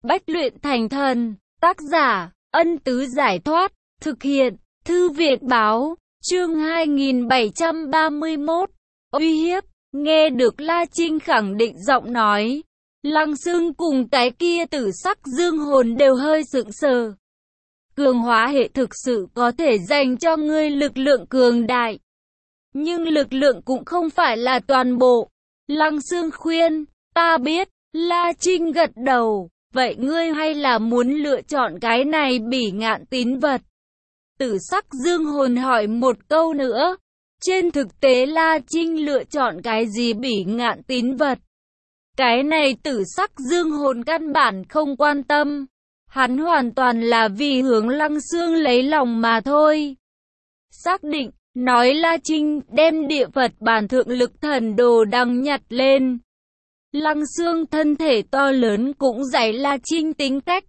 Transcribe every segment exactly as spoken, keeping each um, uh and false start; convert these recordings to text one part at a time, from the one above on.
Bách luyện thành thần, tác giả, Ân Tứ Giải Thoát, thực hiện, Thư Việt Báo, chương hai nghìn bảy trăm ba mươi mốt, uy hiếp, nghe được La Trinh khẳng định giọng nói. Lăng Xương cùng cái kia tử sắc dương hồn đều hơi sững sờ. Cường hóa hệ thực sự có thể dành cho ngươi lực lượng cường đại. Nhưng lực lượng cũng không phải là toàn bộ. Lăng Xương khuyên, ta biết, La Trinh gật đầu, vậy ngươi hay là muốn lựa chọn cái này bỉ ngạn tín vật? Tử sắc dương hồn hỏi một câu nữa. Trên thực tế La Trinh lựa chọn cái gì bỉ ngạn tín vật? Cái này tử sắc dương hồn căn bản không quan tâm. Hắn hoàn toàn là vì hướng Lăng Xương lấy lòng mà thôi. Xác định, nói La Trinh đem địa Phật bản thượng lực thần đồ đăng nhặt lên. Lăng Xương thân thể to lớn cũng giải La Trinh tính cách.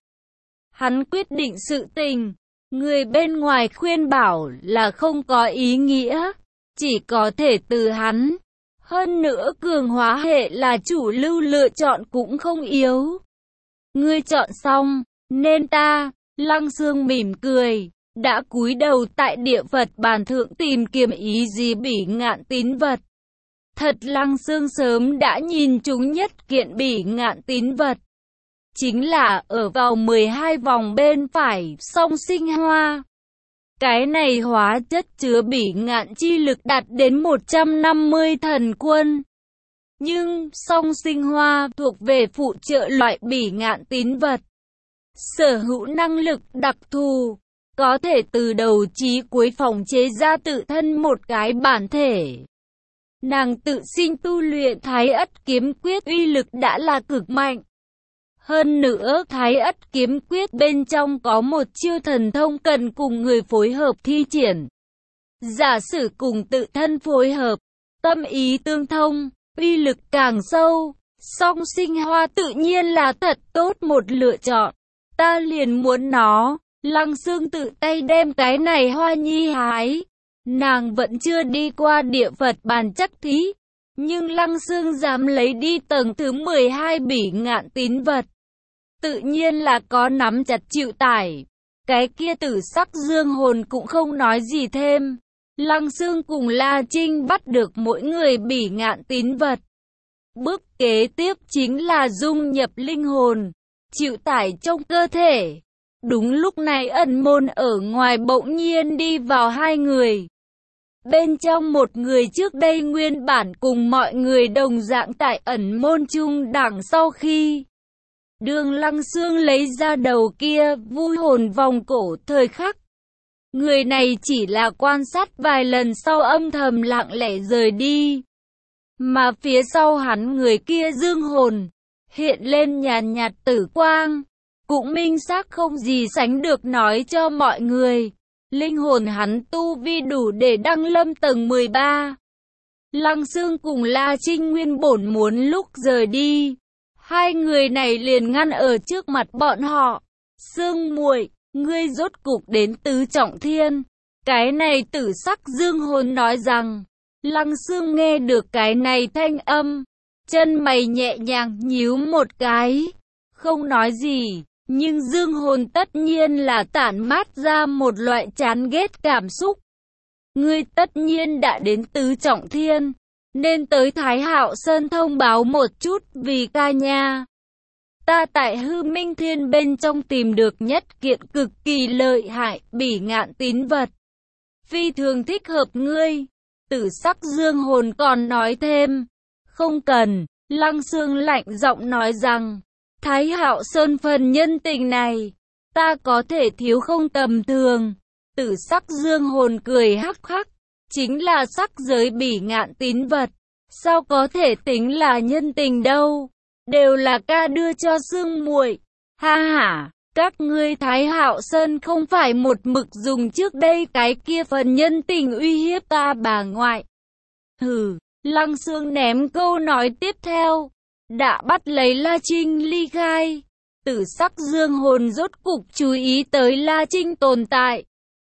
Hắn quyết định sự tình. Người bên ngoài khuyên bảo là không có ý nghĩa. Chỉ có thể từ hắn. Hơn nữa cường hóa hệ là chủ lưu lựa chọn cũng không yếu. Ngươi chọn xong, nên ta, Lăng Xương mỉm cười, đã cúi đầu tại địa Phật bản thượng tìm kiếm ý gì bỉ ngạn tín vật. Thật Lăng Xương sớm đã nhìn chúng nhất kiện bỉ ngạn tín vật. Chính là ở vào mười hai vòng bên phải song sinh hoa. Cái này hóa chất chứa bỉ ngạn chi lực đạt đến một trăm năm mươi thần quân. Nhưng song sinh hoa thuộc về phụ trợ loại bỉ ngạn tín vật. Sở hữu năng lực đặc thù, có thể từ đầu chí cuối phòng chế ra tự thân một cái bản thể. Nàng tự sinh tu luyện Thái Ất kiếm quyết uy lực đã là cực mạnh. Hơn nữa Thái Ất kiếm quyết bên trong có một chiêu thần thông cần cùng người phối hợp thi triển. Giả sử cùng tự thân phối hợp, tâm ý tương thông, uy lực càng sâu, song sinh hoa tự nhiên là thật tốt một lựa chọn. Ta liền muốn nó. Lăng Xương tự tay đem cái này hoa nhi hái. Nàng vẫn chưa đi qua địa Phật bàn chắc thí. Nhưng Lăng Xương dám lấy đi tầng thứ mười hai bỉ ngạn tín vật. Tự nhiên là có nắm chặt chịu tải. Cái kia tử sắc dương hồn cũng không nói gì thêm. Lăng Xương cùng La Trinh bắt được mỗi người bỉ ngạn tín vật. Bước kế tiếp chính là dung nhập linh hồn, chịu tải trong cơ thể. Đúng lúc này ẩn môn ở ngoài bỗng nhiên đi vào hai người. Bên trong một người trước đây nguyên bản cùng mọi người đồng dạng tại ẩn môn chung đẳng sau khi Đường Lăng Xương lấy ra đầu kia vui hồn vòng cổ thời khắc. Người này chỉ là quan sát vài lần sau âm thầm lặng lẽ rời đi. Mà phía sau hắn người kia dương hồn, hiện lên nhàn nhạt tử quang. Cũng minh xác không gì sánh được nói cho mọi người. Linh hồn hắn tu vi đủ để đăng lâm tầng mười ba. Lăng Xương cùng La Trinh nguyên bổn muốn lúc rời đi. Hai người này liền ngăn ở trước mặt bọn họ. Xương muội, ngươi rốt cục đến tứ trọng thiên. Cái này tử sắc dương hồn nói rằng. Lăng Xương nghe được cái này thanh âm. Chân mày nhẹ nhàng nhíu một cái. Không nói gì. Nhưng dương hồn tất nhiên là tản mát ra một loại chán ghét cảm xúc. Ngươi tất nhiên đã đến tứ trọng thiên. Nên tới Thái Hạo Sơn thông báo một chút vì ca nha. Ta tại hư minh thiên bên trong tìm được nhất kiện cực kỳ lợi hại bỉ ngạn tín vật. Phi thường thích hợp ngươi. Tử sắc dương hồn còn nói thêm. Không cần. Lăng Xương lạnh giọng nói rằng. Thái Hạo Sơn phần nhân tình này. Ta có thể thiếu không tầm thường. Tử sắc dương hồn cười hắc hắc. Chính là sắc giới bỉ ngạn tín vật. Sao có thể tính là nhân tình đâu. Đều là ca đưa cho Xương muội. Ha ha. Các ngươi Thái Hạo Sơn không phải một mực dùng trước đây cái kia phần nhân tình uy hiếp ta bà ngoại. Hừ. Lăng Xương ném câu nói tiếp theo. Đã bắt lấy La Trinh ly khai. Tử sắc dương hồn rốt cục chú ý tới La Trinh tồn tại.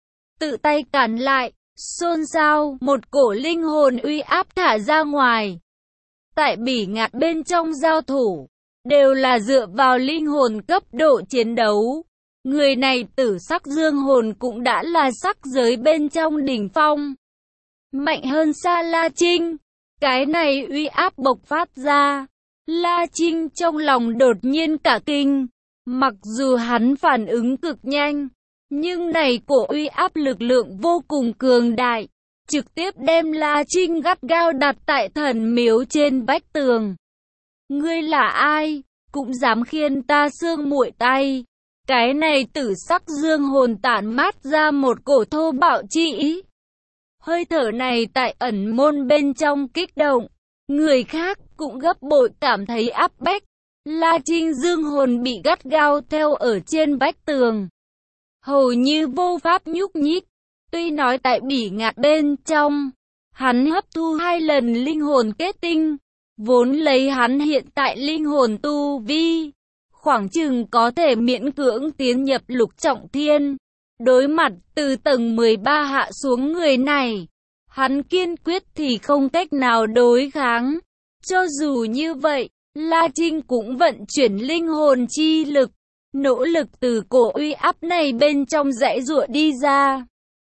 Tự tay cản lại. Xôn xao, một cổ linh hồn uy áp thả ra ngoài. Tại bỉ ngạn bên trong giao thủ, đều là dựa vào linh hồn cấp độ chiến đấu. Người này tử sắc dương hồn cũng đã là sắc giới bên trong đỉnh phong. Mạnh hơn xa La Trinh. Cái này uy áp bộc phát ra. La Trinh trong lòng đột nhiên cả kinh. Mặc dù hắn phản ứng cực nhanh, nhưng này cổ uy áp lực lượng vô cùng cường đại. Trực tiếp đem La Trinh gắt gao đặt tại thần miếu trên vách tường. Ngươi là ai? Cũng dám khiên ta xương muội tay. Cái này tử sắc dương hồn tản mát ra một cổ thô bạo chi ý. Hơi thở này tại ẩn môn bên trong kích động. Người khác cũng gấp bội cảm thấy áp bách. La Trinh dương hồn bị gắt gao theo ở trên vách tường. Hầu như vô pháp nhúc nhích. Tuy nói tại bỉ ngạn bên trong, hắn hấp thu hai lần linh hồn kết tinh. Vốn lấy hắn hiện tại linh hồn tu vi, khoảng chừng có thể miễn cưỡng tiến nhập lục trọng thiên. Đối mặt từ tầng mười ba hạ xuống người này, hắn kiên quyết thì không cách nào đối kháng. Cho dù như vậy, La Trinh cũng vận chuyển linh hồn chi lực, nỗ lực từ cổ uy áp này bên trong dãy giụa đi ra.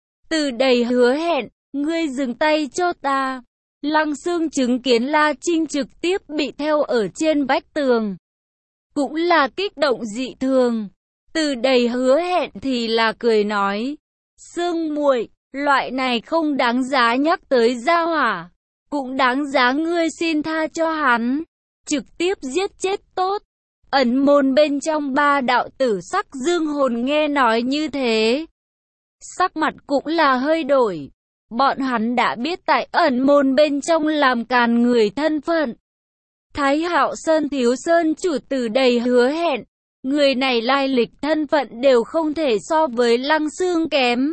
Từ đầy hứa hẹn, ngươi dừng tay cho ta. Lăng Xương chứng kiến La Trinh trực tiếp bị theo ở trên vách tường, cũng là kích động dị thường. Từ đầy hứa hẹn thì là cười nói, Xương muội, loại này không đáng giá nhắc tới gia hỏa, cũng đáng giá ngươi xin tha cho hắn, trực tiếp giết chết tốt. Ẩn môn bên trong ba đạo tử sắc dương hồn nghe nói như thế, sắc mặt cũng là hơi đổi. Bọn hắn đã biết tại ẩn môn bên trong làm càn người thân phận. Thái Hạo Sơn Thiếu Sơn chủ từ đầy hứa hẹn. Người này lai lịch thân phận đều không thể so với Lăng Xương kém.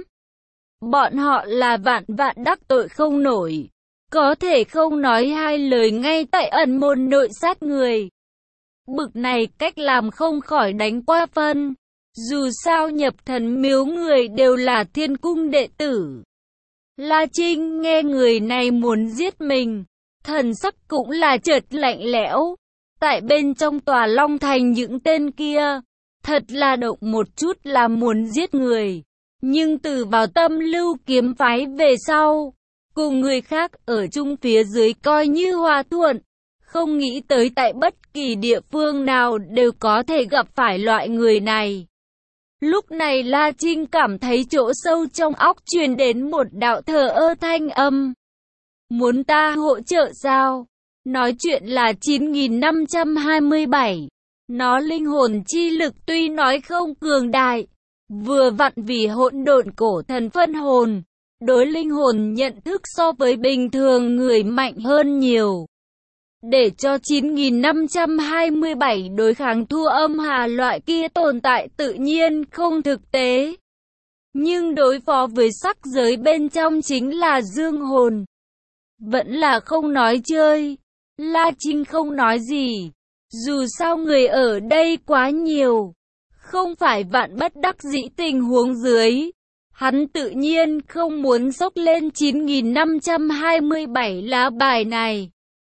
Bọn họ là vạn vạn đắc tội không nổi. Có thể không nói hai lời ngay tại ẩn môn nội sát người. Bực này cách làm không khỏi đánh qua phân. Dù sao nhập thần miếu người đều là thiên cung đệ tử. La Trinh nghe người này muốn giết mình, thần sắc cũng là chợt lạnh lẽo. Tại bên trong tòa Long Thành những tên kia, thật là động một chút là muốn giết người. Nhưng từ vào Tâm Lưu kiếm phái về sau, cùng người khác ở chung phía dưới coi như hòa thuận. Không nghĩ tới tại bất kỳ địa phương nào đều có thể gặp phải loại người này. Lúc này La Trinh cảm thấy chỗ sâu trong óc truyền đến một đạo thờ ơ thanh âm. Muốn ta hỗ trợ sao? Nói chuyện là chín nghìn năm trăm hai mươi bảy. Nó linh hồn chi lực tuy nói không cường đại, vừa vặn vì hỗn độn cổ thần phân hồn, đối linh hồn nhận thức so với bình thường người mạnh hơn nhiều. Để cho chín nghìn năm trăm hai mươi bảy đối kháng thua âm hà loại kia tồn tại tự nhiên không thực tế. Nhưng đối phó với sắc giới bên trong chính là dương hồn, vẫn là không nói chơi. La Trinh không nói gì. Dù sao người ở đây quá nhiều, không phải vạn bất đắc dĩ tình huống dưới, hắn tự nhiên không muốn xốc lên chín nghìn năm trăm hai mươi bảy lá bài này.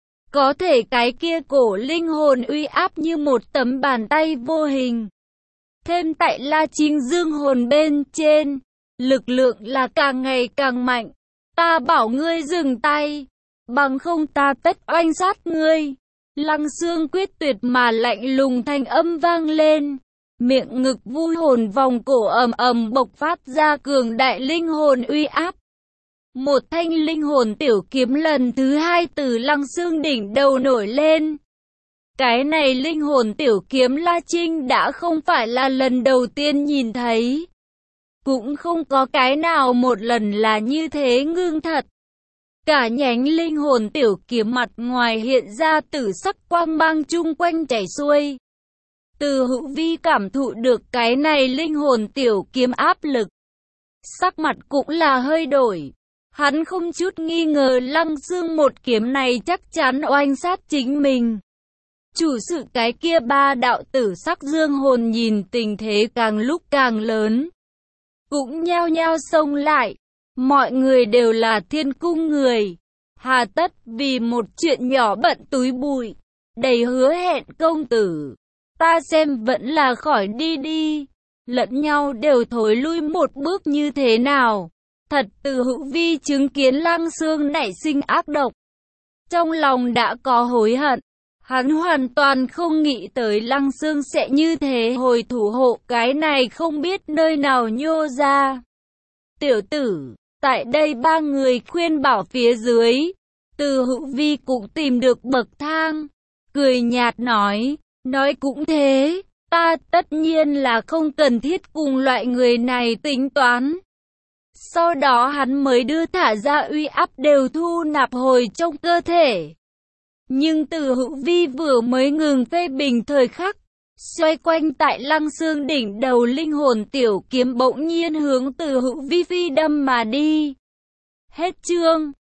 Có thể cái kia cổ linh hồn uy áp như một tấm bàn tay vô hình. Thêm tại La Trinh dương hồn bên trên, lực lượng là càng ngày càng mạnh. Ta bảo ngươi dừng tay, bằng không ta tất oanh sát ngươi. Lăng Xương quyết tuyệt mà lạnh lùng thanh âm vang lên. Miệng ngực vui hồn vòng cổ ầm ầm bộc phát ra cường đại linh hồn uy áp. Một thanh linh hồn tiểu kiếm lần thứ hai từ Lăng Xương đỉnh đầu nổi lên. Cái này linh hồn tiểu kiếm La Trinh đã không phải là lần đầu tiên nhìn thấy. Cũng không có cái nào một lần là như thế ngưng thật. Cả nhánh linh hồn tiểu kiếm mặt ngoài hiện ra tử sắc quang mang chung quanh chảy xuôi. Từ Hữu Vi cảm thụ được cái này linh hồn tiểu kiếm áp lực, sắc mặt cũng là hơi đổi. Hắn không chút nghi ngờ Lăng Xương một kiếm này chắc chắn oanh sát chính mình. Chủ sự cái kia ba đạo tử sắc dương hồn nhìn tình thế càng lúc càng lớn, cũng nhao nhao xông lại. Mọi người đều là thiên cung người, hà tất vì một chuyện nhỏ bận túi bụi. đầy hứa hẹn công tử. Ta xem vẫn là khỏi đi đi. Lẫn nhau đều thối lui một bước như thế nào. Thật Từ Hữu Vi chứng kiến Lăng Xương nảy sinh ác độc. Trong lòng đã có hối hận. Hắn hoàn toàn không nghĩ tới Lăng Xương sẽ như thế hồi thủ hộ, cái này không biết nơi nào nhô ra. Tiểu tử, tại đây ba người khuyên bảo phía dưới, Từ Hữu Vi cũng tìm được bậc thang, cười nhạt nói, nói cũng thế, ta tất nhiên là không cần thiết cùng loại người này tính toán. Sau đó hắn mới đưa thả ra uy áp đều thu nạp hồi trong cơ thể. Nhưng Từ Hữu Vi vừa mới ngừng phê bình thời khắc, xoay quanh tại Lăng Xương đỉnh đầu linh hồn tiểu kiếm bỗng nhiên hướng Từ Hữu Vi phi đâm mà đi. Hết chương.